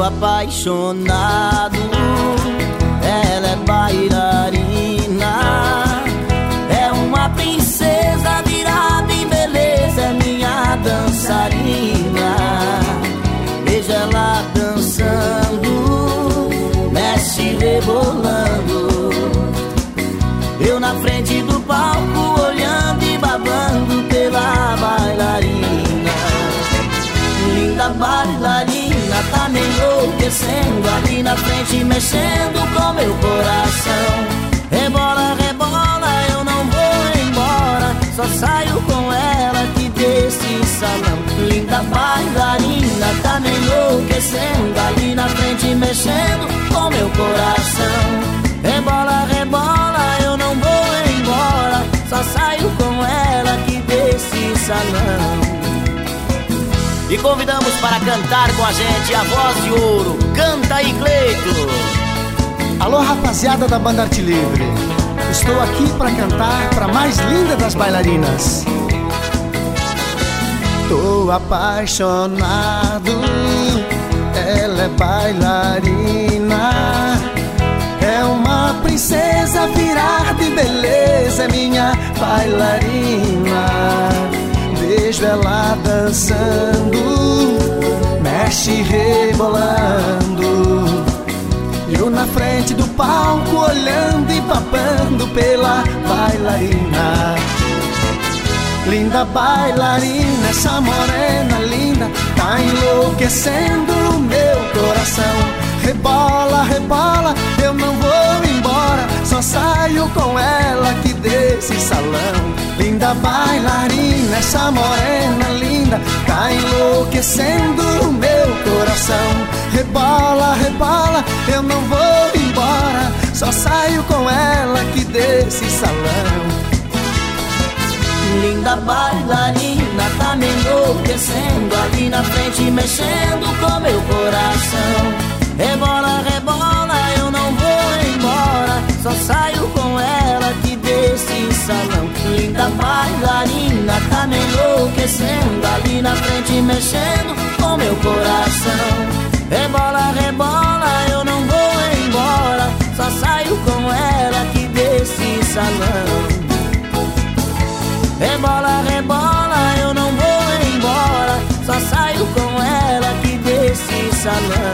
apaixonado, ela é bailarina, é uma princesa virada em beleza, é minha dançarina. Veja ela dançando, mexe rebolando, eu na frente do palco olhando e babando pela bailarina. Linda bailarina, tá me enlouquecendo ali na frente, mexendo com meu coração. Rebola, rebola, eu não vou embora, só saio com ela aqui desse salão. Linda bailarina, tá me enlouquecendo ali na frente, mexendo com meu coração. Rebola, rebola, eu não vou embora, só saio com ela aqui desse salão. E convidamos para cantar com a gente a voz de ouro. Canta aí, Cleito. Alô, rapaziada da Banda Arte Livre, estou aqui para cantar para a mais linda das bailarinas. Tô apaixonado, ela é bailarina, é uma princesa virada em beleza, é minha bailarina. Vejo ela dançando, mexe rebolando, eu na frente do palco olhando e babando pela bailarina. Linda bailarina, essa morena linda, tá enlouquecendo o meu coração. Rebola, rebola, eu não vou embora, só saio com ela aqui desse salão. Linda bailarina, essa morena linda, tá enlouquecendo o meu coração. Rebola, rebola, eu não vou embora, só saio com ela aqui desse salão. Linda bailarina, tá me enlouquecendo ali na frente, mexendo com meu coração. Rebola, rebola, eu não vou embora, só saio com ela aqui desse salão. Linda bailarina, tá me enlouquecendo ali na frente, mexendo com meu coração. Rebola, rebola, eu não vou embora, só saio com ela aqui desse salão. Rebola, rebola, eu não vou embora, só saio com ela aqui desse salão.